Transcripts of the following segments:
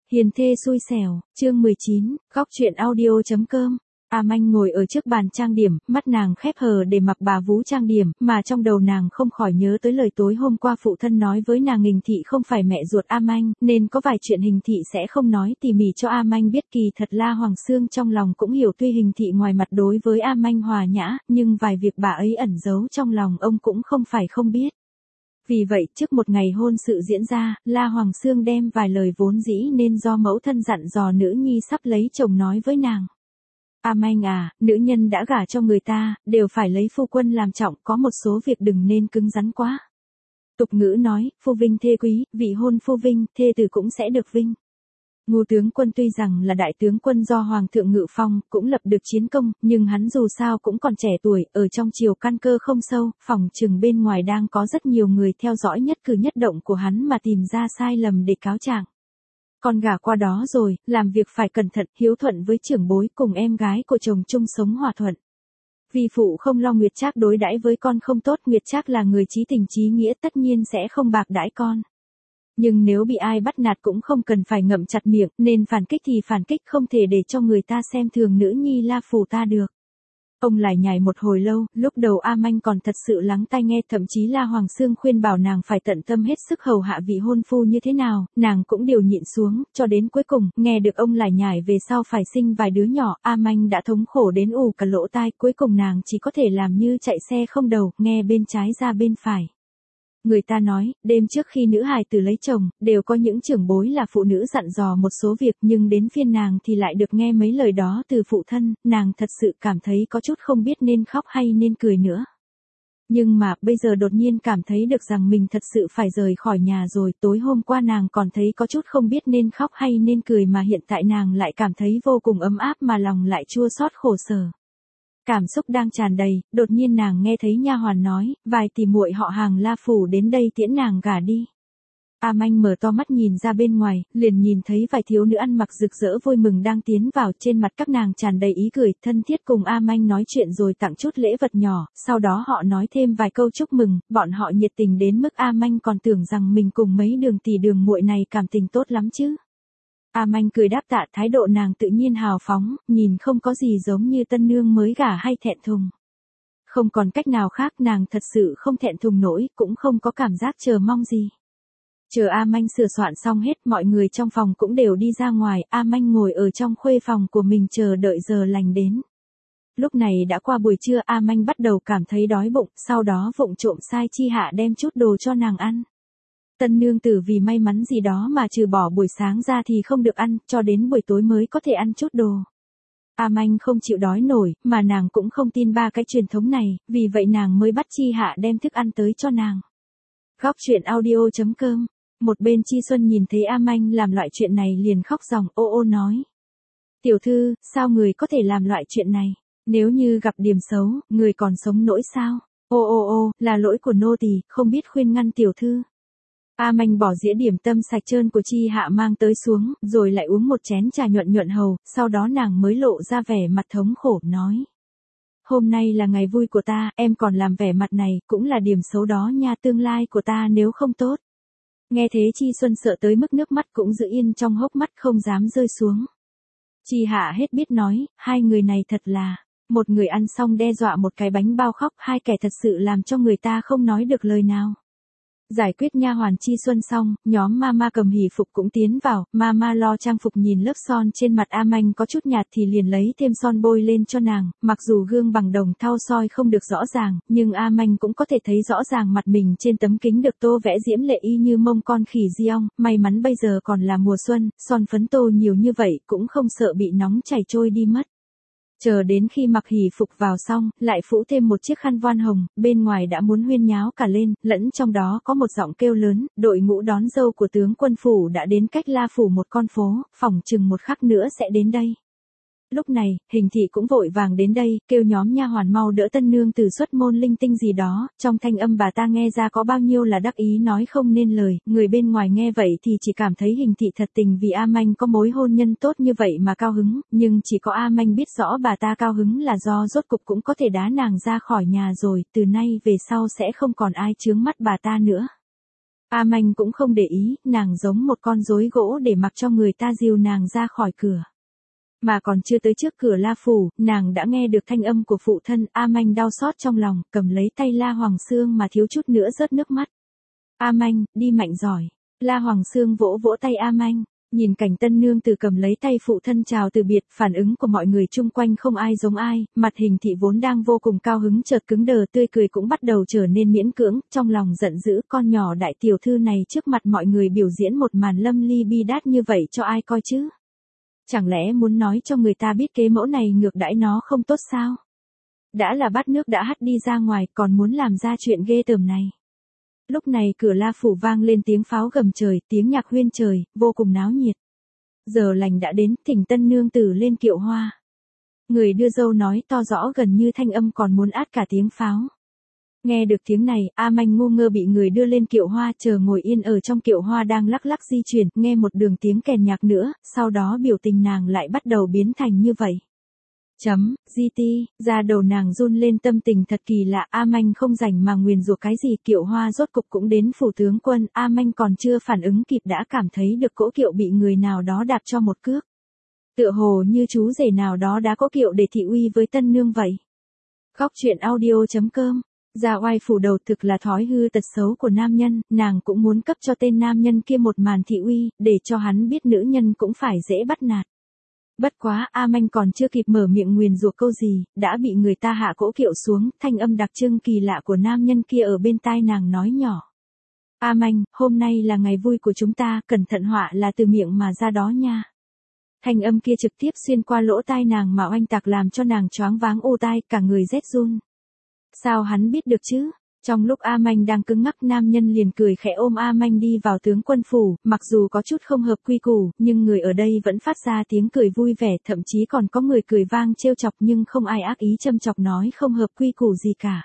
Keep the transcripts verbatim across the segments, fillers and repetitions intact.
Hiền thê xui xẻo, chương mười chín, góc chuyện audio.com. A Manh ngồi ở trước bàn trang điểm, mắt nàng khép hờ để mặc bà vú trang điểm, mà trong đầu nàng không khỏi nhớ tới lời tối hôm qua phụ thân nói với nàng Hình Thị không phải mẹ ruột A Manh, nên có vài chuyện Hình Thị sẽ không nói tỉ mỉ cho A Manh biết. Kỳ thật La Hoàng Xương trong lòng cũng hiểu, tuy Hình Thị ngoài mặt đối với A Manh hòa nhã, nhưng vài việc bà ấy ẩn giấu trong lòng ông cũng không phải không biết. Vì vậy, trước một ngày hôn sự diễn ra, La Hoàng Xương đem vài lời vốn dĩ nên do mẫu thân dặn dò nữ nhi sắp lấy chồng nói với nàng. A Manh à, nữ nhân đã gả cho người ta, đều phải lấy phu quân làm trọng, có một số việc đừng nên cứng rắn quá. Tục ngữ nói, phu vinh thê quý, vị hôn phu vinh, thê tử cũng sẽ được vinh. Ngô tướng quân tuy rằng là đại tướng quân do Hoàng thượng ngự phong, cũng lập được chiến công, nhưng hắn dù sao cũng còn trẻ tuổi, ở trong triều căn cơ không sâu, phòng chừng bên ngoài đang có rất nhiều người theo dõi nhất cử nhất động của hắn mà tìm ra sai lầm để cáo trạng. Con gả qua đó rồi, làm việc phải cẩn thận, hiếu thuận với trưởng bối, cùng em gái của chồng chung sống hòa thuận. Vi phụ không lo Nguyệt Trác đối đãi với con không tốt, Nguyệt Trác là người chí tình chí nghĩa, tất nhiên sẽ không bạc đãi con. Nhưng nếu bị ai bắt nạt cũng không cần phải ngậm chặt miệng, nên phản kích thì phản kích, không thể để cho người ta xem thường nữ nhi La Phủ ta được. Ông lải nhải một hồi lâu, lúc đầu A Manh còn thật sự lắng tai nghe, thậm chí La Hoàng Xương khuyên bảo nàng phải tận tâm hết sức hầu hạ vị hôn phu như thế nào, nàng cũng đều nhịn xuống, cho đến cuối cùng, nghe được ông lải nhải về sau phải sinh vài đứa nhỏ, A Manh đã thống khổ đến ù cả lỗ tai, cuối cùng nàng chỉ có thể làm như chạy xe không đầu, nghe bên trái ra bên phải. Người ta nói, đêm trước khi nữ hài tử lấy chồng, đều có những trưởng bối là phụ nữ dặn dò một số việc, nhưng đến phiên nàng thì lại được nghe mấy lời đó từ phụ thân, nàng thật sự cảm thấy có chút không biết nên khóc hay nên cười nữa. Nhưng mà, bây giờ đột nhiên cảm thấy được rằng mình thật sự phải rời khỏi nhà rồi, tối hôm qua nàng còn thấy có chút không biết nên khóc hay nên cười, mà hiện tại nàng lại cảm thấy vô cùng ấm áp mà lòng lại chua xót khổ sở. Cảm xúc đang tràn đầy, đột nhiên nàng nghe thấy nha hoàn nói, vài tỷ muội họ Hàng La Phủ đến đây tiễn nàng gả đi. A Manh mở to mắt nhìn ra bên ngoài, liền nhìn thấy vài thiếu nữ ăn mặc rực rỡ vui mừng đang tiến vào, trên mặt các nàng tràn đầy ý cười, thân thiết cùng A Manh nói chuyện rồi tặng chút lễ vật nhỏ, sau đó họ nói thêm vài câu chúc mừng, bọn họ nhiệt tình đến mức A Manh còn tưởng rằng mình cùng mấy đường tỷ đường muội này cảm tình tốt lắm chứ. A Manh cười đáp tạ, thái độ nàng tự nhiên hào phóng, nhìn không có gì giống như tân nương mới gả hay thẹn thùng. Không còn cách nào khác, nàng thật sự không thẹn thùng nổi, cũng không có cảm giác chờ mong gì. Chờ A Manh sửa soạn xong hết, mọi người trong phòng cũng đều đi ra ngoài, A Manh ngồi ở trong khuê phòng của mình chờ đợi giờ lành đến. Lúc này đã qua buổi trưa, A Manh bắt đầu cảm thấy đói bụng, sau đó vụng trộm sai Chi Hạ đem chút đồ cho nàng ăn. Tân nương tử vì may mắn gì đó mà trừ bỏ buổi sáng ra thì không được ăn, cho đến buổi tối mới có thể ăn chút đồ. A Manh không chịu đói nổi, mà nàng cũng không tin ba cái truyền thống này, vì vậy nàng mới bắt Chi Hạ đem thức ăn tới cho nàng. Góc chuyện audio.com. Một bên Chi Xuân nhìn thấy A Manh làm loại chuyện này liền khóc ròng, ô ô nói. Tiểu thư, sao người có thể làm loại chuyện này? Nếu như gặp điểm xấu, người còn sống nổi sao? Ô ô ô, là lỗi của nô tỳ, không biết khuyên ngăn tiểu thư. A Manh bỏ dĩa điểm tâm sạch trơn của Chi Hạ mang tới xuống, rồi lại uống một chén trà nhuận nhuận hầu, sau đó nàng mới lộ ra vẻ mặt thống khổ, nói. Hôm nay là ngày vui của ta, em còn làm vẻ mặt này, cũng là điểm xấu đó nha, tương lai của ta nếu không tốt. Nghe thế Chi Xuân sợ tới mức nước mắt cũng giữ yên trong hốc mắt không dám rơi xuống. Chi Hạ hết biết nói, hai người này thật là, một người ăn xong đe dọa một cái bánh bao khóc, hai kẻ thật sự làm cho người ta không nói được lời nào. Giải quyết nha hoàn Chi Xuân xong, nhóm Mama cầm hỷ phục cũng tiến vào, Mama lo trang phục nhìn lớp son trên mặt A Manh có chút nhạt thì liền lấy thêm son bôi lên cho nàng, mặc dù gương bằng đồng thau soi không được rõ ràng, nhưng A Manh cũng có thể thấy rõ ràng mặt mình trên tấm kính được tô vẽ diễm lệ y như mông con khỉ di ong, may mắn bây giờ còn là mùa xuân, son phấn tô nhiều như vậy cũng không sợ bị nóng chảy trôi đi mất. Chờ đến khi mặc hỷ phục vào xong, lại phủ thêm một chiếc khăn voan hồng, bên ngoài đã muốn huyên nháo cả lên, lẫn trong đó có một giọng kêu lớn, đội ngũ đón dâu của tướng quân phủ đã đến cách La Phủ một con phố, phỏng chừng một khắc nữa sẽ đến đây. Lúc này, Hình Thị cũng vội vàng đến đây, kêu nhóm nha hoàn mau đỡ tân nương từ xuất môn linh tinh gì đó, trong thanh âm bà ta nghe ra có bao nhiêu là đắc ý nói không nên lời, người bên ngoài nghe vậy thì chỉ cảm thấy Hình Thị thật tình vì A Manh có mối hôn nhân tốt như vậy mà cao hứng, nhưng chỉ có A Manh biết rõ bà ta cao hứng là do rốt cục cũng có thể đá nàng ra khỏi nhà rồi, từ nay về sau sẽ không còn ai chướng mắt bà ta nữa. A Manh cũng không để ý, nàng giống một con rối gỗ để mặc cho người ta dìu nàng ra khỏi cửa. Mà còn chưa tới trước cửa La Phủ, nàng đã nghe được thanh âm của phụ thân. A Manh đau xót trong lòng, cầm lấy tay La Hoàng Xương mà thiếu chút nữa rớt nước mắt. A Manh, đi mạnh giỏi. La Hoàng Xương vỗ vỗ tay A Manh. Nhìn cảnh tân nương tử cầm lấy tay phụ thân chào từ biệt, phản ứng của mọi người chung quanh không ai giống ai, mặt Hình Thị vốn đang vô cùng cao hứng chợt cứng đờ, tươi cười cũng bắt đầu trở nên miễn cưỡng, trong lòng giận dữ, con nhỏ đại tiểu thư này trước mặt mọi người biểu diễn một màn lâm ly bi đát như vậy cho ai coi chứ? Chẳng lẽ muốn nói cho người ta biết kế mẫu này ngược đãi nó không tốt sao? Đã là bát nước đã hắt đi ra ngoài, còn muốn làm ra chuyện ghê tởm này. Lúc này cửa La Phủ vang lên tiếng pháo gầm trời, tiếng nhạc huyên trời, vô cùng náo nhiệt. Giờ lành đã đến, thỉnh tân nương tử lên kiệu hoa. Người đưa dâu nói to rõ gần như thanh âm còn muốn át cả tiếng pháo. Nghe được tiếng này, A Manh ngu ngơ bị người đưa lên kiệu hoa, chờ ngồi yên ở trong kiệu hoa đang lắc lắc di chuyển, nghe một đường tiếng kèn nhạc nữa, sau đó biểu tình nàng lại bắt đầu biến thành như vậy. Chấm, gi ti, ra đầu nàng run lên, tâm tình thật kỳ lạ. A Manh không rảnh mà nguyền rủa cái gì, kiệu hoa rốt cục cũng đến phủ tướng quân. A Manh còn chưa phản ứng kịp đã cảm thấy được cỗ kiệu bị người nào đó đạp cho một cước. Tựa hồ như chú rể nào đó đã có kiệu để thị uy với tân nương vậy. Góc truyện audio chấm com. Ra oai phủ đầu thực là thói hư tật xấu của nam nhân, nàng cũng muốn cấp cho tên nam nhân kia một màn thị uy, để cho hắn biết nữ nhân cũng phải dễ bắt nạt. Bất quá, A Manh còn chưa kịp mở miệng nguyền rủa câu gì, đã bị người ta hạ cỗ kiệu xuống, thanh âm đặc trưng kỳ lạ của nam nhân kia ở bên tai nàng nói nhỏ. A Manh, hôm nay là ngày vui của chúng ta, cẩn thận họa là từ miệng mà ra đó nha. Thanh âm kia trực tiếp xuyên qua lỗ tai nàng mà oanh tạc làm cho nàng choáng váng ô tai, cả người rét run. Sao hắn biết được chứ? Trong lúc A Manh đang cứng ngắc, nam nhân liền cười khẽ ôm A Manh đi vào tướng quân phủ, mặc dù có chút không hợp quy củ, nhưng người ở đây vẫn phát ra tiếng cười vui vẻ, thậm chí còn có người cười vang trêu chọc nhưng không ai ác ý châm chọc nói không hợp quy củ gì cả.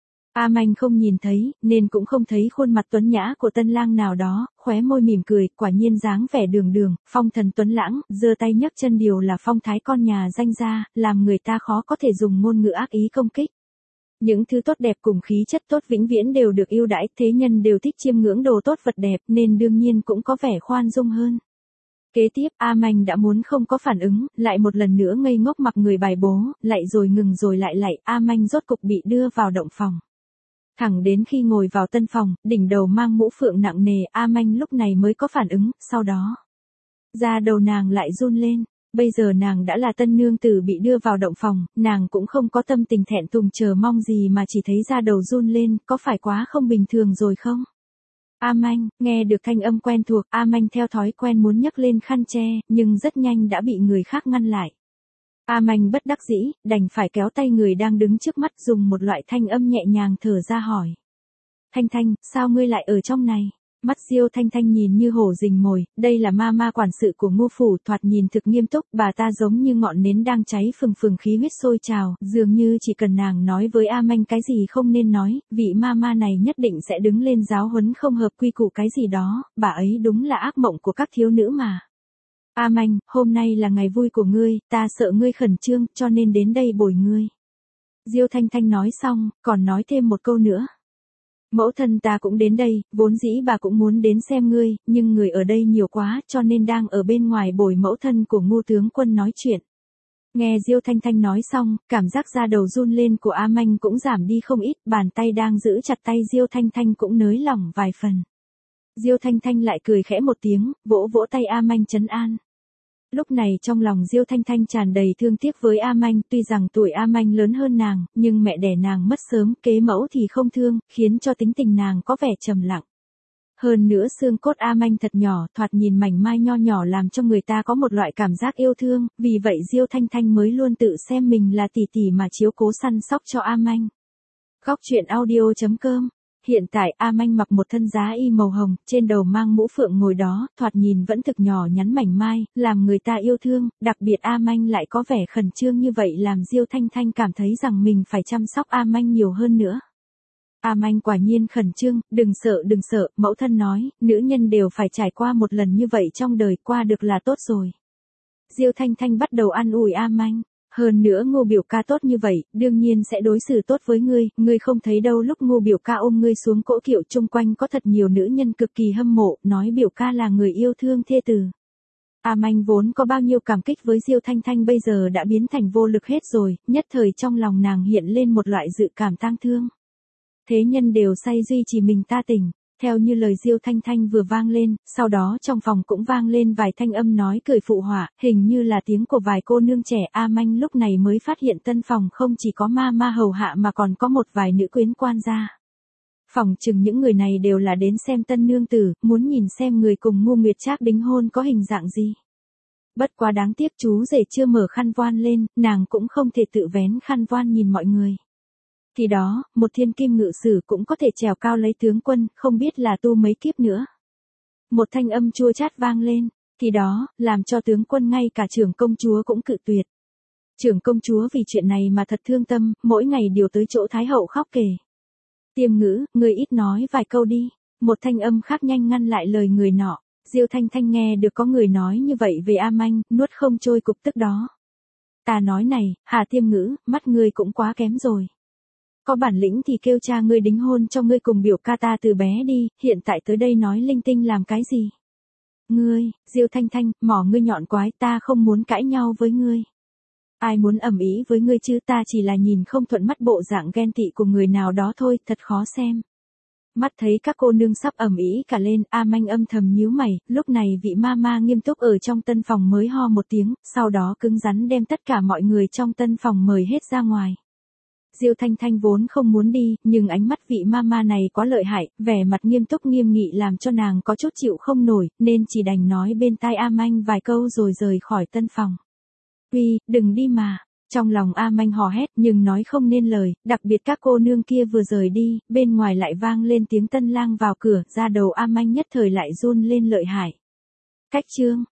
A Manh không nhìn thấy, nên cũng không thấy khuôn mặt tuấn nhã của tân lang nào đó, khóe môi mỉm cười, quả nhiên dáng vẻ đường đường, phong thần tuấn lãng, giơ tay nhấc chân đều là phong thái con nhà danh gia, làm người ta khó có thể dùng ngôn ngữ ác ý công kích. Những thứ tốt đẹp cùng khí chất tốt vĩnh viễn đều được ưu đãi, thế nhân đều thích chiêm ngưỡng đồ tốt vật đẹp nên đương nhiên cũng có vẻ khoan dung hơn. Kế tiếp, A Manh đã muốn không có phản ứng, lại một lần nữa ngây ngốc mặc người bài bố, lại rồi ngừng rồi lại lại, A Manh rốt cục bị đưa vào động phòng. Thẳng đến khi ngồi vào tân phòng, đỉnh đầu mang mũ phượng nặng nề, A Manh lúc này mới có phản ứng, sau đó. Da đầu nàng lại run lên. Bây giờ nàng đã là tân nương tử bị đưa vào động phòng, nàng cũng không có tâm tình thẹn thùng chờ mong gì mà chỉ thấy da đầu run lên, có phải quá không bình thường rồi không? A Manh, nghe được thanh âm quen thuộc, A Manh theo thói quen muốn nhấc lên khăn che, nhưng rất nhanh đã bị người khác ngăn lại. A Manh bất đắc dĩ, đành phải kéo tay người đang đứng trước mắt dùng một loại thanh âm nhẹ nhàng thở ra hỏi. Thanh Thanh, sao ngươi lại ở trong này? Mắt Diêu Thanh Thanh nhìn như hổ rình mồi, đây là ma ma quản sự của Ngô phủ, thoạt nhìn thực nghiêm túc, bà ta giống như ngọn nến đang cháy phừng phừng khí huyết sôi trào, dường như chỉ cần nàng nói với A Manh cái gì không nên nói, vị ma ma này nhất định sẽ đứng lên giáo huấn không hợp quy củ cái gì đó, bà ấy đúng là ác mộng của các thiếu nữ mà. A Manh, hôm nay là ngày vui của ngươi, ta sợ ngươi khẩn trương, cho nên đến đây bồi ngươi. Diêu Thanh Thanh nói xong, còn nói thêm một câu nữa. Mẫu thân ta cũng đến đây, vốn dĩ bà cũng muốn đến xem ngươi, nhưng người ở đây nhiều quá cho nên đang ở bên ngoài bồi mẫu thân của Ngô tướng quân nói chuyện. Nghe Diêu Thanh Thanh nói xong, cảm giác da đầu run lên của A Manh cũng giảm đi không ít, bàn tay đang giữ chặt tay Diêu Thanh Thanh cũng nới lỏng vài phần. Diêu Thanh Thanh lại cười khẽ một tiếng, vỗ vỗ tay A Manh trấn an. Lúc này trong lòng Diêu Thanh Thanh tràn đầy thương tiếc với A Manh, tuy rằng tuổi A Manh lớn hơn nàng, nhưng mẹ đẻ nàng mất sớm, kế mẫu thì không thương, khiến cho tính tình nàng có vẻ trầm lặng. Hơn nữa xương cốt A Manh thật nhỏ, thoạt nhìn mảnh mai nho nhỏ làm cho người ta có một loại cảm giác yêu thương, vì vậy Diêu Thanh Thanh mới luôn tự xem mình là tỷ tỷ mà chiếu cố săn sóc cho A Manh. Góc truyện audio chấm com. Hiện tại A Manh mặc một thân giá y màu hồng, trên đầu mang mũ phượng ngồi đó, thoạt nhìn vẫn thực nhỏ nhắn mảnh mai, làm người ta yêu thương, đặc biệt A Manh lại có vẻ khẩn trương như vậy làm Diêu Thanh Thanh cảm thấy rằng mình phải chăm sóc A Manh nhiều hơn nữa. A Manh quả nhiên khẩn trương, đừng sợ đừng sợ, mẫu thân nói, nữ nhân đều phải trải qua một lần như vậy trong đời, qua được là tốt rồi. Diêu Thanh Thanh bắt đầu an ủi A Manh. Hơn nữa Ngô biểu ca tốt như vậy, đương nhiên sẽ đối xử tốt với ngươi, ngươi không thấy đâu lúc Ngô biểu ca ôm ngươi xuống cỗ kiệu chung quanh có thật nhiều nữ nhân cực kỳ hâm mộ, nói biểu ca là người yêu thương thê tử. A Manh vốn có bao nhiêu cảm kích với Diêu Thanh Thanh bây giờ đã biến thành vô lực hết rồi, nhất thời trong lòng nàng hiện lên một loại dự cảm tang thương. Thế nhân đều say duy trì mình ta tỉnh. Theo như lời Diêu Thanh Thanh vừa vang lên, sau đó trong phòng cũng vang lên vài thanh âm nói cười phụ họa, hình như là tiếng của vài cô nương trẻ. A Manh lúc này mới phát hiện tân phòng không chỉ có ma ma hầu hạ mà còn có một vài nữ quyến quan gia. Phòng chừng những người này đều là đến xem tân nương tử, muốn nhìn xem người cùng Ngô Nguyệt Trác đính hôn có hình dạng gì. Bất quá đáng tiếc chú rể chưa mở khăn voan lên, nàng cũng không thể tự vén khăn voan nhìn mọi người. Thì đó, một thiên kim ngự sử cũng có thể trèo cao lấy tướng quân, không biết là tu mấy kiếp nữa. Một thanh âm chua chát vang lên, thì đó, làm cho tướng quân ngay cả trưởng công chúa cũng cự tuyệt. Trưởng công chúa vì chuyện này mà thật thương tâm, mỗi ngày điều tới chỗ Thái hậu khóc kể. Tiêm Ngữ, người ít nói vài câu đi. Một thanh âm khác nhanh ngăn lại lời người nọ. Diêu Thanh Thanh nghe được có người nói như vậy về A Manh, nuốt không trôi cục tức đó. Ta nói này, Hà Tiêm Ngữ, mắt ngươi cũng quá kém rồi. Có bản lĩnh thì kêu cha ngươi đính hôn cho ngươi cùng biểu ca ta từ bé đi, hiện tại tới đây nói linh tinh làm cái gì? Ngươi, Diêu Thanh Thanh, mỏ ngươi nhọn quái, ta không muốn cãi nhau với ngươi. Ai muốn ầm ĩ với ngươi chứ, ta chỉ là nhìn không thuận mắt bộ dạng ghen tị của người nào đó thôi, thật khó xem. Mắt thấy các cô nương sắp ầm ĩ cả lên, A Manh âm thầm nhíu mày, lúc này vị ma ma nghiêm túc ở trong tân phòng mới ho một tiếng, sau đó cứng rắn đem tất cả mọi người trong tân phòng mời hết ra ngoài. Diêu Thanh Thanh vốn không muốn đi, nhưng ánh mắt vị mama này quá lợi hại, vẻ mặt nghiêm túc nghiêm nghị làm cho nàng có chút chịu không nổi, nên chỉ đành nói bên tai A Manh vài câu rồi rời khỏi tân phòng. Uy, đừng đi mà. Trong lòng A Manh hò hét nhưng nói không nên lời, đặc biệt các cô nương kia vừa rời đi, bên ngoài lại vang lên tiếng tân lang vào cửa, ra đầu A Manh nhất thời lại run lên lợi hại. Cách chương